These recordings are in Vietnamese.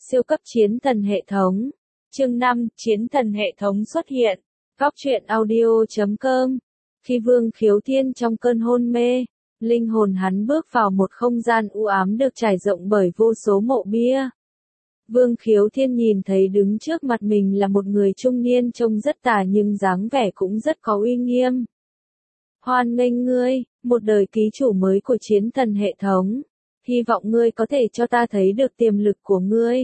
siêu cấp chiến thần hệ thống. Chương 5, chiến thần hệ thống xuất hiện. Góc truyện audio.com. Khi Vương Khiếu Thiên trong cơn hôn mê, linh hồn hắn bước vào một không gian u ám được trải rộng bởi vô số mộ bia. Vương Khiếu Thiên nhìn thấy đứng trước mặt mình là một người trung niên trông rất tà nhưng dáng vẻ cũng rất có uy nghiêm. Hoan nghênh ngươi, một đời ký chủ mới của chiến thần hệ thống. Hy vọng ngươi có thể cho ta thấy được tiềm lực của ngươi.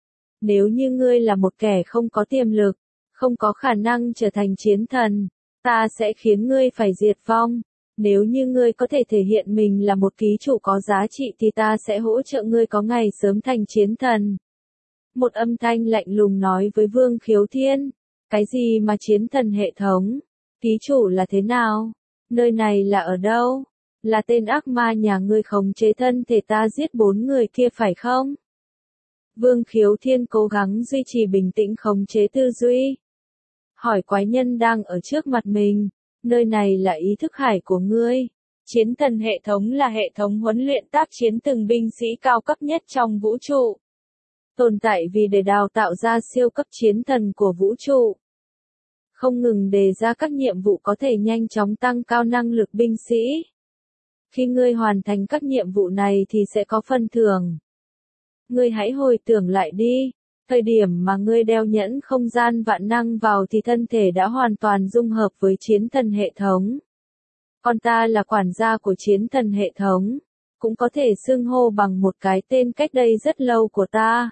Nếu như ngươi là một kẻ không có tiềm lực, không có khả năng trở thành chiến thần, ta sẽ khiến ngươi phải diệt vong. Nếu như ngươi có thể thể hiện mình là một ký chủ có giá trị thì ta sẽ hỗ trợ ngươi có ngày sớm thành chiến thần. Một âm thanh lạnh lùng nói với Vương Khiếu Thiên. Cái gì mà chiến thần hệ thống? Ký chủ là thế nào? Nơi này là ở đâu? Là tên ác ma nhà ngươi khống chế thân thể ta giết 4 người kia phải không? Vương Khiếu Thiên cố gắng duy trì bình tĩnh khống chế tư duy. Hỏi quái nhân đang ở trước mặt mình, nơi này là ý thức hải của ngươi. Chiến thần hệ thống là hệ thống huấn luyện tác chiến từng binh sĩ cao cấp nhất trong vũ trụ. Tồn tại vì để đào tạo ra siêu cấp chiến thần của vũ trụ. Không ngừng đề ra các nhiệm vụ có thể nhanh chóng tăng cao năng lực binh sĩ. Khi ngươi hoàn thành các nhiệm vụ này thì sẽ có phần thưởng. Ngươi hãy hồi tưởng lại đi, thời điểm mà ngươi đeo nhẫn không gian vạn năng vào thì thân thể đã hoàn toàn dung hợp với chiến thần hệ thống. Còn ta là quản gia của chiến thần hệ thống, cũng có thể xưng hô bằng một cái tên cách đây rất lâu của ta.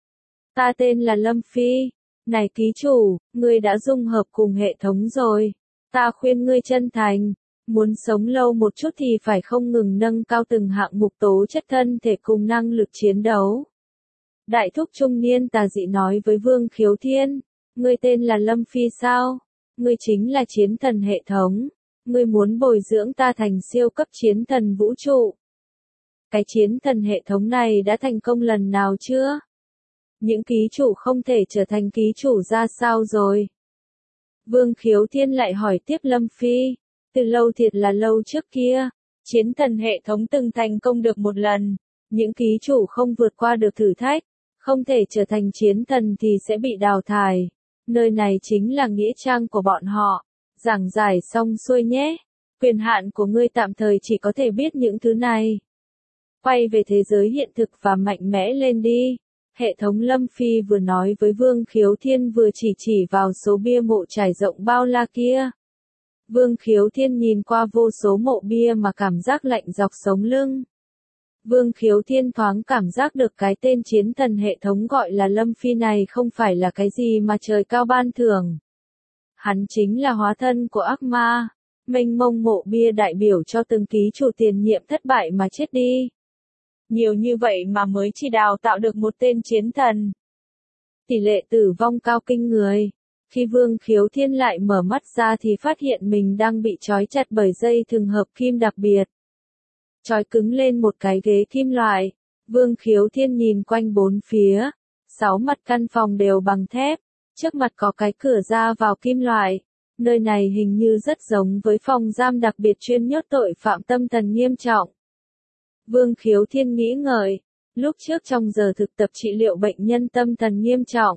Ta tên là Lâm Phi. Này ký chủ, ngươi đã dung hợp cùng hệ thống rồi. Ta khuyên ngươi chân thành. Muốn sống lâu một chút thì phải không ngừng nâng cao từng hạng mục tố chất thân thể cùng năng lực chiến đấu. Đại thúc trung niên tà dị nói với Vương Khiếu Thiên. Ngươi tên là Lâm Phi sao? Ngươi chính là chiến thần hệ thống. Ngươi muốn bồi dưỡng ta thành siêu cấp chiến thần vũ trụ. Cái chiến thần hệ thống này đã thành công lần nào chưa? Những ký chủ không thể trở thành ký chủ ra sao rồi? Vương Khiếu Thiên lại hỏi tiếp Lâm Phi. Từ lâu thiệt là lâu trước kia, chiến thần hệ thống từng thành công được một lần. Những ký chủ không vượt qua được thử thách, không thể trở thành chiến thần thì sẽ bị đào thải. Nơi này chính là nghĩa trang của bọn họ. Giảng giải xong xuôi nhé. Quyền hạn của ngươi tạm thời chỉ có thể biết những thứ này. Quay về thế giới hiện thực và mạnh mẽ lên đi. Hệ thống Lâm Phi vừa nói với Vương Khiếu Thiên vừa chỉ vào số bia mộ trải rộng bao la kia. Vương Khiếu Thiên nhìn qua vô số mộ bia mà cảm giác lạnh dọc sống lưng. Vương Khiếu Thiên thoáng cảm giác được cái tên chiến thần hệ thống gọi là Lâm Phi này không phải là cái gì mà trời cao ban thưởng. Hắn chính là hóa thân của ác ma. Mênh mông mộ bia đại biểu cho từng ký chủ tiền nhiệm thất bại mà chết đi. Nhiều như vậy mà mới chỉ đào tạo được một tên chiến thần. Tỷ lệ tử vong cao kinh người. Khi Vương Khiếu Thiên lại mở mắt ra thì phát hiện mình đang bị trói chặt bởi dây thừng hợp kim đặc biệt. Trói cứng lên một cái ghế kim loại. Vương Khiếu Thiên nhìn quanh bốn phía. 6 mặt căn phòng đều bằng thép. Trước mặt có cái cửa ra vào kim loại. Nơi này hình như rất giống với phòng giam đặc biệt chuyên nhốt tội phạm tâm thần nghiêm trọng. Vương Khiếu Thiên nghĩ ngợi. Lúc trước trong giờ thực tập trị liệu bệnh nhân tâm thần nghiêm trọng.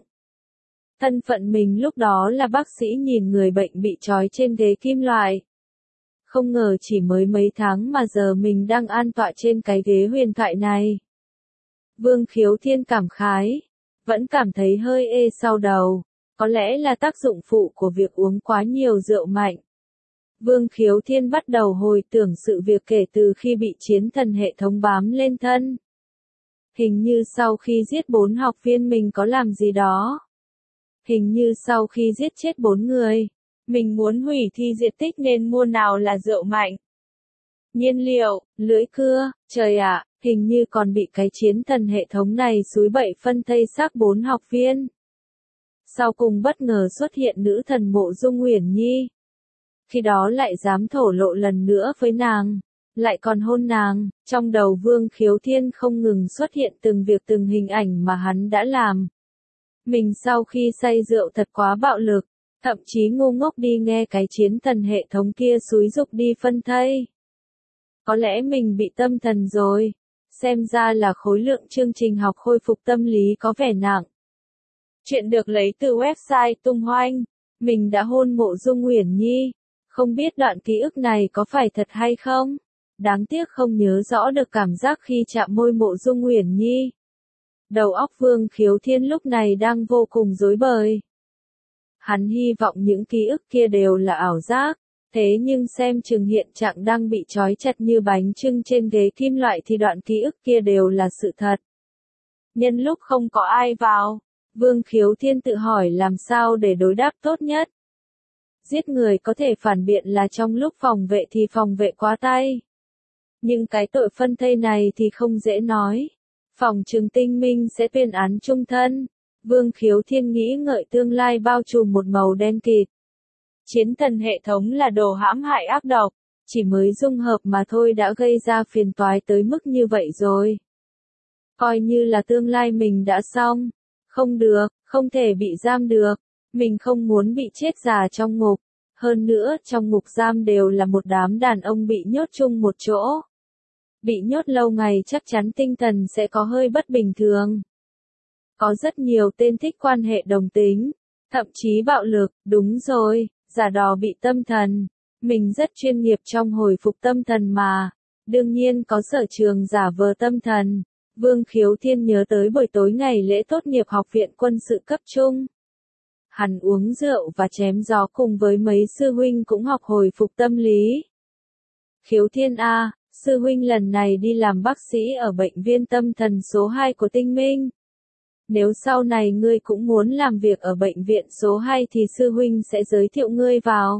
Thân phận mình lúc đó là bác sĩ nhìn người bệnh bị trói trên ghế kim loại. Không ngờ chỉ mới mấy tháng mà giờ mình đang an tọa trên cái ghế huyền thoại này. Vương Khiếu Thiên cảm khái. Vẫn cảm thấy hơi ê sau đầu. Có lẽ là tác dụng phụ của việc uống quá nhiều rượu mạnh. Vương Khiếu Thiên bắt đầu hồi tưởng sự việc kể từ khi bị chiến thần hệ thống bám lên thân. Hình như sau khi giết 4 học viên mình có làm gì đó. Hình như sau khi giết chết 4 người, mình muốn hủy thi diệt tích nên mua nào là rượu mạnh. Nhiên liệu, lưỡi cưa, trời ạ, hình như còn bị cái chiến thần hệ thống này xúi bậy phân thây xác 4 học viên. Sau cùng bất ngờ xuất hiện nữ thần Mộ Dung Uyển Nhi. Khi đó lại dám thổ lộ lần nữa với nàng, lại còn hôn nàng. Trong đầu Vương Khiếu Thiên không ngừng xuất hiện từng việc từng hình ảnh mà hắn đã làm. Mình sau khi say rượu thật quá bạo lực, thậm chí ngu ngốc đi nghe cái chiến thần hệ thống kia xúi giục đi phân thây. Có lẽ mình bị tâm thần rồi. xem ra là khối lượng chương trình học khôi phục tâm lý có vẻ nặng. Chuyện được lấy từ website Tung Hoanh. Mình đã hôn Mộ Dung Uyển Nhi. Không biết đoạn ký ức này có phải thật hay không? Đáng tiếc không nhớ rõ được cảm giác khi chạm môi Mộ Dung Uyển Nhi. Đầu óc Vương Khiếu Thiên lúc này đang vô cùng rối bời. Hắn hy vọng những ký ức kia đều là ảo giác, thế nhưng xem chừng hiện trạng đang bị trói chặt như bánh chưng trên ghế kim loại thì đoạn ký ức kia đều là sự thật. Nhân lúc không có ai vào, Vương Khiếu Thiên tự hỏi làm sao để đối đáp tốt nhất. Giết người có thể phản biện là trong lúc phòng vệ thì phòng vệ quá tay. Nhưng cái tội phân thây này thì không dễ nói. Phòng Trừng Tinh Minh sẽ tuyên án chung thân. Vương Khiếu Thiên nghĩ ngợi tương lai bao trùm một màu đen kịt. Chiến thần hệ thống là đồ hãm hại ác độc, chỉ mới dung hợp mà thôi đã gây ra phiền toái tới mức như vậy rồi. Coi như là tương lai mình đã xong. Không được, không thể bị giam được. Mình không muốn bị chết già trong ngục. Hơn nữa, trong ngục giam đều là một đám đàn ông bị nhốt chung một chỗ. Bị nhốt lâu ngày chắc chắn tinh thần sẽ có hơi bất bình thường. Có rất nhiều tên thích quan hệ đồng tính, thậm chí bạo lực, đúng rồi, giả đò bị tâm thần. Mình rất chuyên nghiệp trong hồi phục tâm thần mà, đương nhiên có sở trường giả vờ tâm thần. Vương Khiếu Thiên nhớ tới buổi tối ngày lễ tốt nghiệp học viện quân sự cấp trung. Hắn uống rượu và chém gió cùng với mấy sư huynh cũng học hồi phục tâm lý. Khiếu Thiên A, sư huynh lần này đi làm bác sĩ ở bệnh viện tâm thần số 2 của Tinh Minh. Nếu sau này ngươi cũng muốn làm việc ở bệnh viện số 2 thì sư huynh sẽ giới thiệu ngươi vào.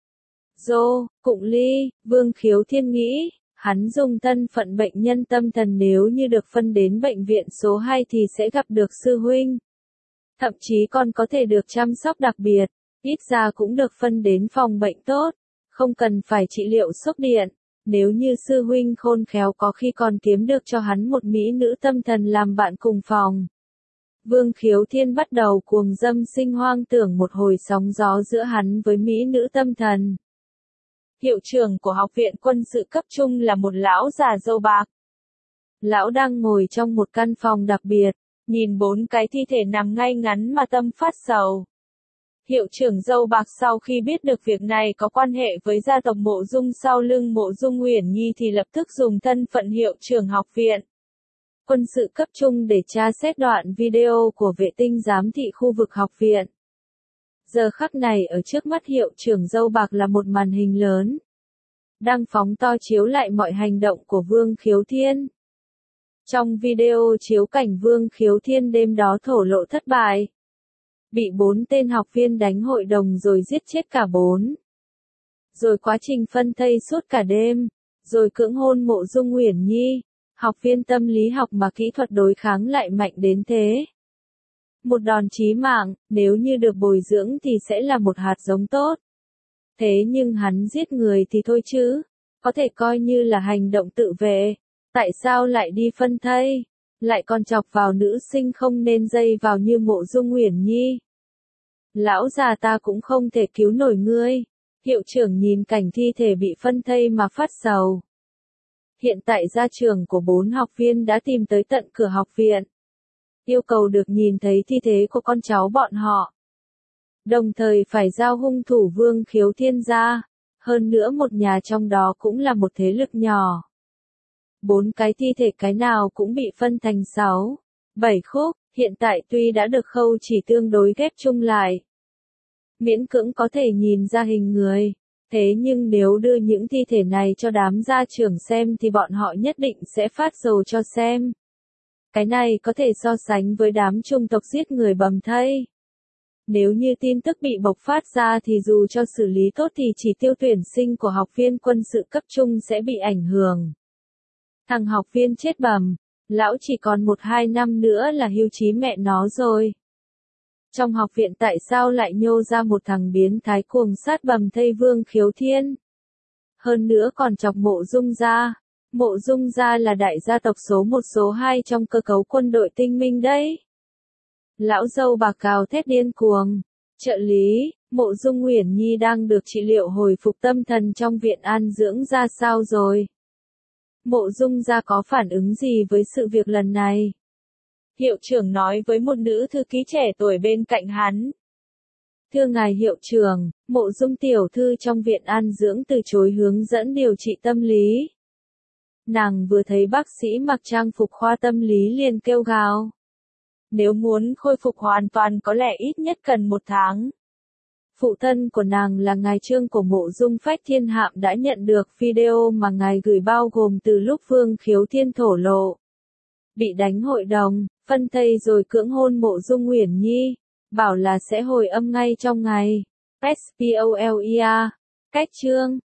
Dô, Cụng Ly, Vương Khiếu Thiên nghĩ, hắn dùng thân phận bệnh nhân tâm thần nếu như được phân đến bệnh viện số 2 thì sẽ gặp được sư huynh. Thậm chí còn có thể được chăm sóc đặc biệt, ít ra cũng được phân đến phòng bệnh tốt, không cần phải trị liệu sốc điện. Nếu như sư huynh khôn khéo có khi còn kiếm được cho hắn một mỹ nữ tâm thần làm bạn cùng phòng. Vương Khiếu Thiên bắt đầu cuồng dâm sinh hoang tưởng một hồi sóng gió giữa hắn với mỹ nữ tâm thần. Hiệu trưởng của học viện quân sự cấp trung là một lão già râu bạc. Lão đang ngồi trong một căn phòng đặc biệt, nhìn 4 cái thi thể nằm ngay ngắn mà tâm phát sầu. Hiệu trưởng râu bạc sau khi biết được việc này có quan hệ với gia tộc Mộ Dung sau lưng Mộ Dung Uyển Nhi thì lập tức dùng thân phận hiệu trưởng học viện quân sự cấp trung để tra xét đoạn video của vệ tinh giám thị khu vực học viện. Giờ khắc này ở trước mắt hiệu trưởng râu bạc là một màn hình lớn, đang phóng to chiếu lại mọi hành động của Vương Khiếu Thiên. Trong video chiếu cảnh Vương Khiếu Thiên đêm đó thổ lộ thất bại. Bị 4 tên học viên đánh hội đồng rồi giết chết cả 4. Rồi quá trình phân thây suốt cả đêm. Rồi cưỡng hôn Mộ Dung Uyển Nhi. Học viên tâm lý học mà kỹ thuật đối kháng lại mạnh đến thế. Một đòn chí mạng, nếu như được bồi dưỡng thì sẽ là một hạt giống tốt. Thế nhưng hắn giết người thì thôi chứ. Có thể coi như là hành động tự vệ. Tại sao lại đi phân thây? Lại còn chọc vào nữ sinh không nên dây vào như Mộ Dung Uyển Nhi. Lão già ta cũng không thể cứu nổi ngươi. Hiệu trưởng nhìn cảnh thi thể bị phân thây mà phát sầu. Hiện tại gia trưởng của 4 học viên đã tìm tới tận cửa học viện. Yêu cầu được nhìn thấy thi thể của con cháu bọn họ. Đồng thời phải giao hung thủ Vương Khiếu Thiên ra. Hơn nữa một nhà trong đó cũng là một thế lực nhỏ. 4 cái thi thể cái nào cũng bị phân thành 6, 7 khúc, hiện tại tuy đã được khâu chỉ tương đối ghép chung lại. Miễn cưỡng có thể nhìn ra hình người, thế nhưng nếu đưa những thi thể này cho đám gia trưởng xem thì bọn họ nhất định sẽ phát dầu cho xem. Cái này có thể so sánh với đám chủng tộc giết người bầm thây. Nếu như tin tức bị bộc phát ra thì dù cho xử lý tốt thì chỉ tiêu tuyển sinh của học viên quân sự cấp trung sẽ bị ảnh hưởng. Thằng học viên chết bầm, lão chỉ còn 1-2 năm nữa là hưu chí mẹ nó rồi. Trong học viện tại sao lại nhô ra một thằng biến thái cuồng sát bầm thây Vương Khiếu Thiên? Hơn nữa còn chọc Mộ Dung gia. Mộ Dung gia là đại gia tộc số 1 số 2 trong cơ cấu quân đội Tinh Minh đấy. Lão dâu bạc cào thét điên cuồng. Trợ lý, Mộ Dung Uyển Nhi đang được trị liệu hồi phục tâm thần trong viện an dưỡng ra sao rồi? Mộ Dung gia có phản ứng gì với sự việc lần này? Hiệu trưởng nói với một nữ thư ký trẻ tuổi bên cạnh hắn. Thưa ngài hiệu trưởng, Mộ Dung tiểu thư trong viện an dưỡng từ chối hướng dẫn điều trị tâm lý. Nàng vừa thấy bác sĩ mặc trang phục khoa tâm lý liền kêu gào. Nếu muốn khôi phục hoàn toàn có lẽ ít nhất cần 1 tháng. Phụ thân của nàng là ngài Trương của Mộ Dung Phách Thiên Hạm đã nhận được video mà ngài gửi bao gồm từ lúc Vương Khiếu Thiên thổ lộ. Bị đánh hội đồng, phân thây rồi cưỡng hôn Mộ Dung Uyển Nhi, bảo là sẽ hồi âm ngay trong ngày. SPOLEA. Cách chương